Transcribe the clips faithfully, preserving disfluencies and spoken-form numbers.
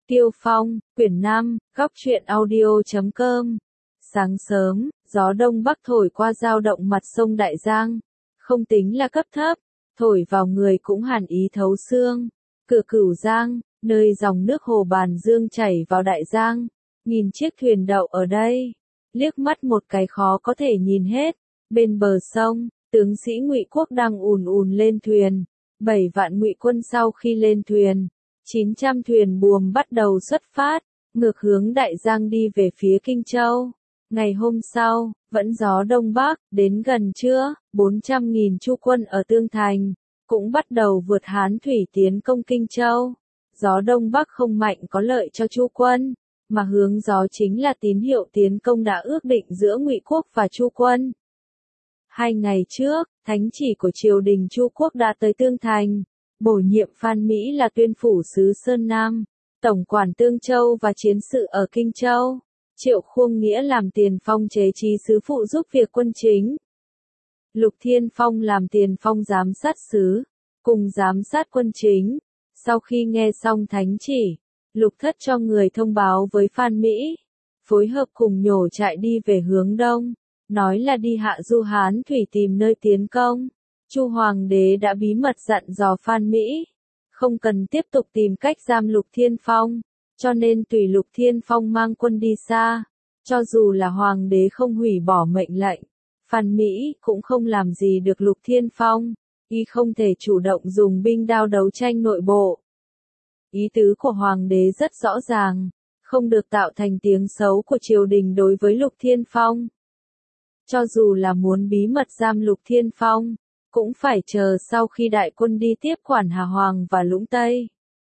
Tiêu Phong, quyển năm, góc truyện audio chấm com. Sáng sớm, gió đông bắc thổi qua dao động mặt sông Đại Giang, không tính là cấp thấp, thổi vào người cũng hàn ý thấu xương. Cửa Cửu Giang, nơi dòng nước hồ Bàn Dương chảy vào Đại Giang, nhìn chiếc thuyền đậu ở đây, liếc mắt một cái khó có thể nhìn hết. Bên bờ sông, tướng sĩ Ngụy quốc đang ùn ùn lên thuyền, bảy vạn Ngụy quân sau khi lên thuyền, chín trăm thuyền buồm bắt đầu xuất phát, ngược hướng Đại Giang đi về phía Kinh Châu. Ngày hôm sau, vẫn gió đông bắc, đến gần trưa, bốn trăm nghìn Chu quân ở Tương Thành, cũng bắt đầu vượt Hán thủy tiến công Kinh Châu. Gió đông bắc không mạnh có lợi cho Chu quân, mà hướng gió chính là tín hiệu tiến công đã ước định giữa Ngụy quốc và Chu quân. Hai ngày trước, thánh chỉ của triều đình Chu quốc đã tới Tương Thành, bổ nhiệm Phan Mỹ là tuyên phủ sứ Sơn Nam, tổng quản Tương Châu và chiến sự ở Kinh Châu. Triệu Khuông Nghĩa làm tiền phong chế trí sứ phụ giúp việc quân chính. Lục Thiên Phong làm tiền phong giám sát sứ, cùng giám sát quân chính. Sau khi nghe xong thánh chỉ, Lục Thất cho người thông báo với Phan Mỹ, phối hợp cùng nhổ trại đi về hướng đông, nói là đi hạ du Hán thủy tìm nơi tiến công. Chu Hoàng đế đã bí mật dặn dò Phan Mỹ, không cần tiếp tục tìm cách giam Lục Thiên Phong, cho nên tùy Lục Thiên Phong mang quân đi xa. Cho dù là Hoàng đế không hủy bỏ mệnh lệnh, Phan Mỹ cũng không làm gì được Lục Thiên Phong, y không thể chủ động dùng binh đao đấu tranh nội bộ. Ý tứ của Hoàng đế rất rõ ràng, không được tạo thành tiếng xấu của triều đình đối với Lục Thiên Phong. Cho dù là muốn bí mật giam Lục Thiên Phong, cũng phải chờ sau khi đại quân đi tiếp quản Hà Hoàng và Lũng Tây.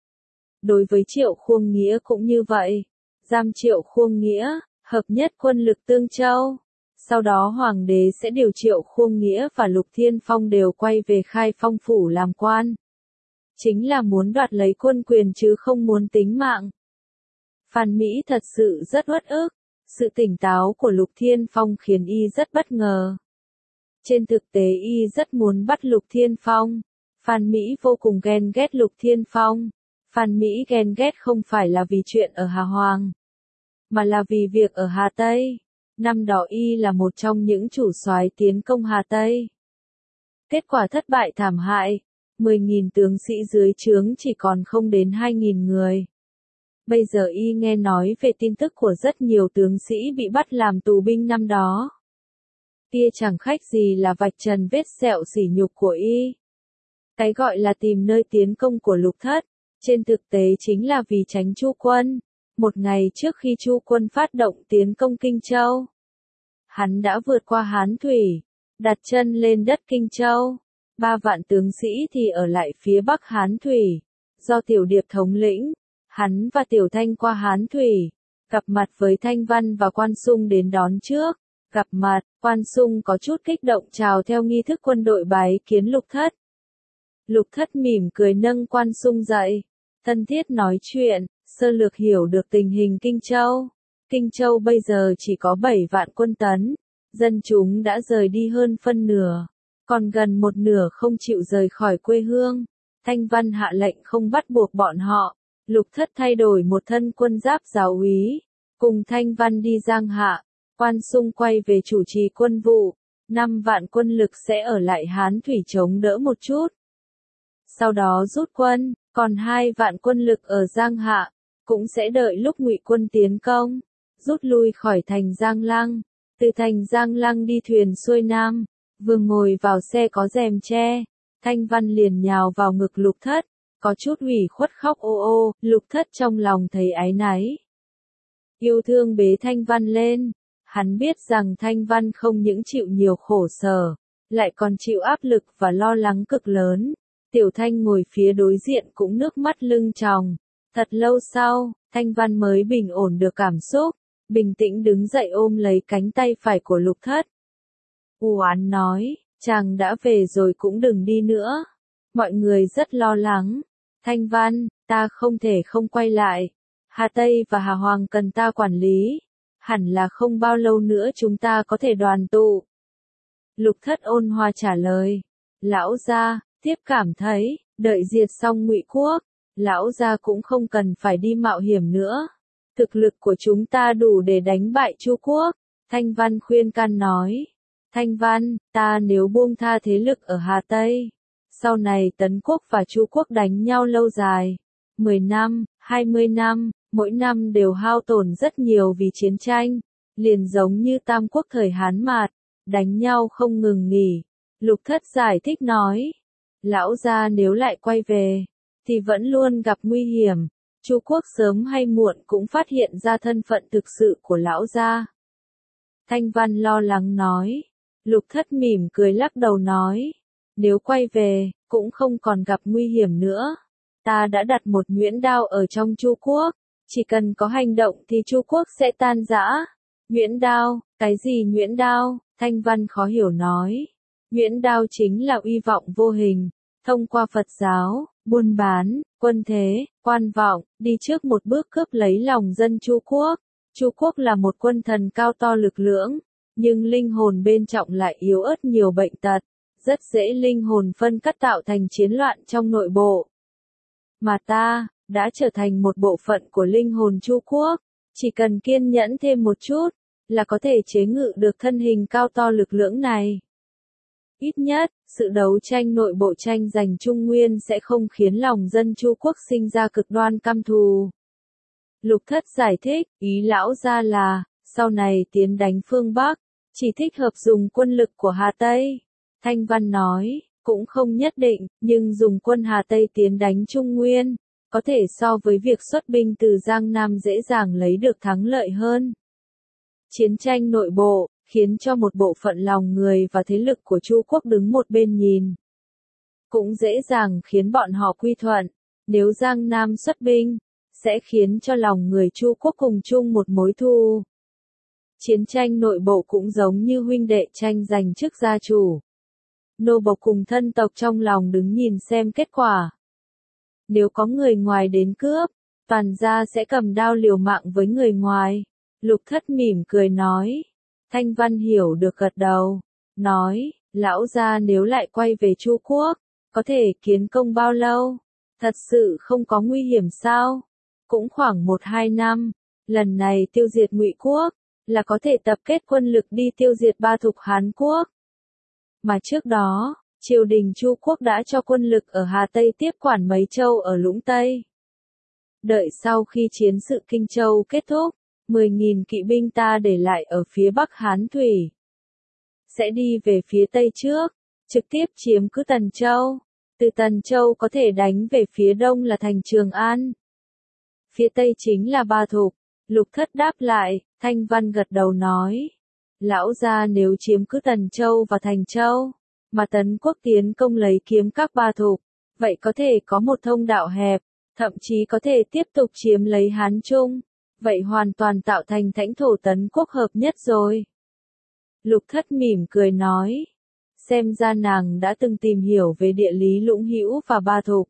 Đối với Triệu Khuông Nghĩa cũng như vậy, giam Triệu Khuông Nghĩa, hợp nhất quân lực Tương Châu. Sau đó Hoàng đế sẽ điều Triệu Khuông Nghĩa và Lục Thiên Phong đều quay về Khai Phong phủ làm quan. Chính là muốn đoạt lấy quân quyền chứ không muốn tính mạng. Phan Mỹ thật sự rất uất ức, sự tỉnh táo của Lục Thiên Phong khiến y rất bất ngờ. Trên thực tế y rất muốn bắt Lục Thiên Phong. Phan Mỹ vô cùng ghen ghét Lục Thiên Phong. Phan Mỹ ghen ghét không phải là vì chuyện ở Hà Hoàng, mà là vì việc ở Hà Tây. Năm đó y là một trong những chủ soái tiến công Hà Tây. Kết quả thất bại thảm hại, mười nghìn tướng sĩ dưới trướng chỉ còn không đến hai nghìn người. Bây giờ y nghe nói về tin tức của rất nhiều tướng sĩ bị bắt làm tù binh năm đó. Kia chẳng khác gì là vạch trần vết sẹo sỉ nhục của y. Cái gọi là tìm nơi tiến công của Lục Thất, trên thực tế chính là vì tránh Chu quân. Một ngày trước khi Chu quân phát động tiến công Kinh Châu, hắn đã vượt qua Hán thủy, đặt chân lên đất Kinh Châu. Ba vạn tướng sĩ thì ở lại phía bắc Hán thủy, do Tiểu Điệp thống lĩnh. Hắn và Tiểu Thanh qua Hán thủy, gặp mặt với Thanh Văn và Quan Xung đến đón trước. Gặp mặt, Quan Xung có chút kích động chào theo nghi thức quân đội bái kiến Lục Thất. Lục Thất mỉm cười nâng Quan Xung dậy, thân thiết nói chuyện, sơ lược hiểu được tình hình Kinh Châu. Kinh Châu bây giờ chỉ có bảy vạn quân tấn, dân chúng đã rời đi hơn phân nửa, còn gần một nửa không chịu rời khỏi quê hương. Thanh Văn hạ lệnh không bắt buộc bọn họ. Lục Thất thay đổi một thân quân giáp giáo úy, cùng Thanh Văn đi Giang Hạ. Quan Xung quay về chủ trì quân vụ, năm vạn quân lực sẽ ở lại Hán thủy chống đỡ một chút. Sau đó rút quân, còn hai vạn quân lực ở Giang Hạ, cũng sẽ đợi lúc Ngụy quân tiến công, rút lui khỏi thành Giang Lăng. Từ thành Giang Lăng đi thuyền xuôi nam, vừa ngồi vào xe có rèm che, Thanh Văn liền nhào vào ngực Lục Thất, có chút ủy khuất khóc ô ô. Lục Thất trong lòng thấy áy náy, yêu thương bế Thanh Văn lên. Hắn biết rằng Thanh Văn không những chịu nhiều khổ sở, lại còn chịu áp lực và lo lắng cực lớn. Tiểu Thanh ngồi phía đối diện cũng nước mắt lưng tròng. Thật lâu sau, Thanh Văn mới bình ổn được cảm xúc, bình tĩnh đứng dậy ôm lấy cánh tay phải của Lục Thất. U oán nói, chàng đã về rồi cũng đừng đi nữa. Mọi người rất lo lắng. Thanh Văn, ta không thể không quay lại. Hà Tây và Hà Hoàng cần ta quản lý. Hẳn là không bao lâu nữa chúng ta có thể đoàn tụ. Lục Thất ôn hòa trả lời. Lão gia, tiếp cảm thấy, đợi diệt xong Ngụy quốc, lão gia cũng không cần phải đi mạo hiểm nữa. Thực lực của chúng ta đủ để đánh bại Chu Quốc. Thanh Văn khuyên can nói. Thanh Văn, ta nếu buông tha thế lực ở Hà Tây, sau này Tấn Quốc và Chu Quốc đánh nhau lâu dài, mười năm, hai mươi năm, mỗi năm đều hao tổn rất nhiều vì chiến tranh, liền giống như Tam Quốc thời Hán Mạt, đánh nhau không ngừng nghỉ. Lục Thất giải thích nói, lão gia nếu lại quay về, thì vẫn luôn gặp nguy hiểm, Chu Quốc sớm hay muộn cũng phát hiện ra thân phận thực sự của lão gia. Thanh Văn lo lắng nói. Lục Thất mỉm cười lắc đầu nói, nếu quay về, cũng không còn gặp nguy hiểm nữa. Ta đã đặt một nhuyễn đao ở trong Chu Quốc, chỉ cần có hành động thì Chu Quốc sẽ tan rã. Nhuyễn đao, cái gì nhuyễn đao? Thanh Văn khó hiểu nói. Nhuyễn đao chính là uy vọng vô hình, thông qua Phật giáo, buôn bán, quân thế, quan vọng, đi trước một bước cướp lấy lòng dân Chu Quốc. Chu Quốc là một quân thần cao to lực lưỡng, nhưng linh hồn bên trọng lại yếu ớt nhiều bệnh tật, rất dễ linh hồn phân cắt tạo thành chiến loạn trong nội bộ. Mà ta, đã trở thành một bộ phận của linh hồn Chu Quốc, chỉ cần kiên nhẫn thêm một chút, là có thể chế ngự được thân hình cao to lực lưỡng này. Ít nhất, sự đấu tranh nội bộ tranh giành Trung Nguyên sẽ không khiến lòng dân Chu Quốc sinh ra cực đoan căm thù. Lục Thất giải thích, ý lão gia là, sau này tiến đánh phương Bắc, chỉ thích hợp dùng quân lực của Hà Tây. Thanh Văn nói, cũng không nhất định, nhưng dùng quân Hà Tây tiến đánh Trung Nguyên, có thể so với việc xuất binh từ Giang Nam dễ dàng lấy được thắng lợi hơn. Chiến tranh nội bộ, khiến cho một bộ phận lòng người và thế lực của Chu Quốc đứng một bên nhìn. Cũng dễ dàng khiến bọn họ quy thuận, nếu Giang Nam xuất binh, sẽ khiến cho lòng người Chu Quốc cùng chung một mối thù. Chiến tranh nội bộ cũng giống như huynh đệ tranh giành chức gia chủ. Nô bộc cùng thân tộc trong lòng đứng nhìn xem kết quả. Nếu có người ngoài đến cướp, toàn gia sẽ cầm đao liều mạng với người ngoài. Lục Thất mỉm cười nói. Thanh Văn hiểu được gật đầu. Nói, lão gia nếu lại quay về Chu Quốc, có thể kiến công bao lâu? Thật sự không có nguy hiểm sao? Cũng khoảng một hai năm. Lần này tiêu diệt Ngụy Quốc, là có thể tập kết quân lực đi tiêu diệt ba thục Hán Quốc. Mà trước đó, triều đình Chu Quốc đã cho quân lực ở Hà Tây tiếp quản mấy châu ở Lũng Tây. Đợi sau khi chiến sự Kinh Châu kết thúc, mười nghìn kỵ binh ta để lại ở phía Bắc Hán Thủy. Sẽ đi về phía Tây trước, trực tiếp chiếm cứ Tần Châu. Từ Tần Châu có thể đánh về phía Đông là thành Trường An. Phía Tây chính là Ba Thục. Lục Thất đáp lại, Thanh Văn gật đầu nói. Lão gia nếu chiếm cứ Tần Châu và Thành Châu, mà Tấn Quốc tiến công lấy kiếm các Ba Thục, vậy có thể có một thông đạo hẹp, thậm chí có thể tiếp tục chiếm lấy Hán Trung, vậy hoàn toàn tạo thành thãnh thổ Tấn Quốc hợp nhất rồi. Lục Thất mỉm cười nói, xem ra nàng đã từng tìm hiểu về địa lý Lũng Hữu và Ba Thục.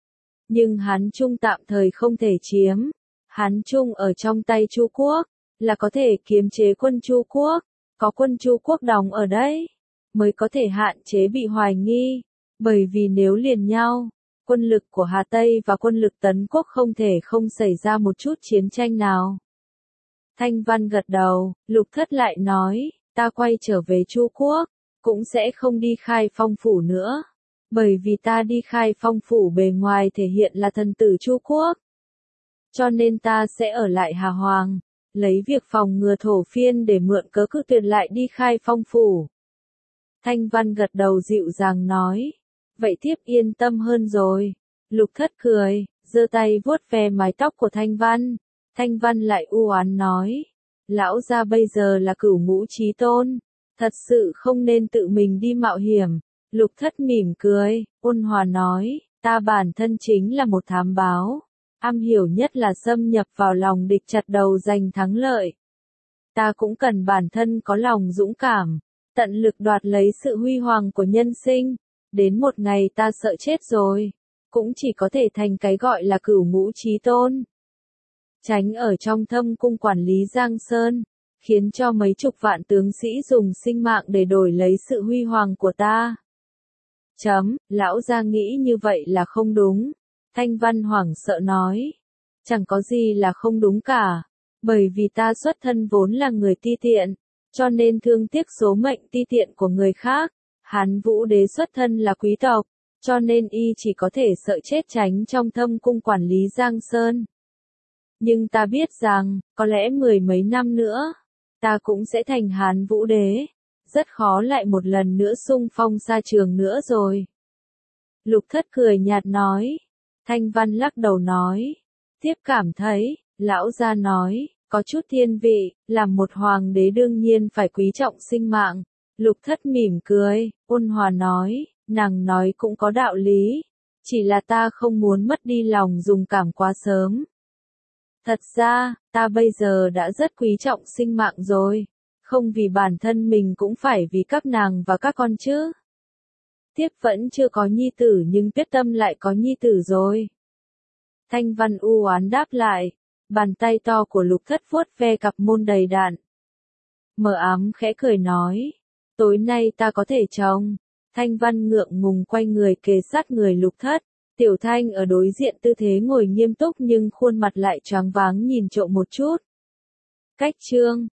Nhưng Hán Trung tạm thời không thể chiếm, Hán Trung ở trong tay Chu Quốc, là có thể kiềm chế quân Chu Quốc, có quân Chu Quốc đóng ở đấy, mới có thể hạn chế bị hoài nghi, bởi vì nếu liền nhau, quân lực của Hà Tây và quân lực Tấn Quốc không thể không xảy ra một chút chiến tranh nào. Thanh Văn gật đầu, Lục Thất lại nói, ta quay trở về Chu Quốc, cũng sẽ không đi Khai Phong Phủ nữa, bởi vì ta đi Khai Phong Phủ bề ngoài thể hiện là thần tử Chu Quốc. Cho nên ta sẽ ở lại Hà Hoàng, lấy việc phòng ngừa thổ phiên để mượn cớ cự tuyệt lại đi Khai Phong Phủ. Thanh Văn gật đầu dịu dàng nói, vậy tiếp yên tâm hơn rồi. Lục Thất cười, giơ tay vuốt ve mái tóc của Thanh Văn. Thanh Văn lại u oán nói, lão gia bây giờ là cửu ngũ chí tôn, thật sự không nên tự mình đi mạo hiểm. Lục Thất mỉm cười, ôn hòa nói, ta bản thân chính là một thám báo, am hiểu nhất là xâm nhập vào lòng địch chặt đầu giành thắng lợi. Ta cũng cần bản thân có lòng dũng cảm, tận lực đoạt lấy sự huy hoàng của nhân sinh, đến một ngày ta sợ chết rồi, cũng chỉ có thể thành cái gọi là cửu ngũ chí tôn. Tránh ở trong thâm cung quản lý Giang Sơn, khiến cho mấy chục vạn tướng sĩ dùng sinh mạng để đổi lấy sự huy hoàng của ta. Chấm, lão gia nghĩ như vậy là không đúng. Thanh Văn hoảng sợ nói. Chẳng có gì là không đúng cả. Bởi vì ta xuất thân vốn là người ti tiện, cho nên thương tiếc số mệnh ti tiện của người khác. Hán Vũ Đế xuất thân là quý tộc, cho nên y chỉ có thể sợ chết tránh trong thâm cung quản lý Giang Sơn. Nhưng ta biết rằng, có lẽ mười mấy năm nữa, ta cũng sẽ thành Hán Vũ Đế. Rất khó lại một lần nữa xung phong xa trường nữa rồi. Lục Thất cười nhạt nói. Thanh Văn lắc đầu nói. Tiếp cảm thấy, lão gia nói, có chút thiên vị, làm một hoàng đế đương nhiên phải quý trọng sinh mạng. Lục Thất mỉm cười, ôn hòa nói, nàng nói cũng có đạo lý. Chỉ là ta không muốn mất đi lòng dùng cảm quá sớm. Thật ra, ta bây giờ đã rất quý trọng sinh mạng rồi. Không vì bản thân mình cũng phải vì các nàng và các con chứ. Tiếp vẫn chưa có nhi tử nhưng quyết tâm lại có nhi tử rồi. Thanh Văn u oán đáp lại. Bàn tay to của Lục Thất vuốt ve cặp môn đầy đặn. Mờ ám khẽ cười nói. Tối nay ta có thể trông. Thanh Văn ngượng ngùng quay người kề sát người Lục Thất. Tiểu Thanh ở đối diện tư thế ngồi nghiêm túc nhưng khuôn mặt lại choáng váng nhìn trộm một chút. Cách chương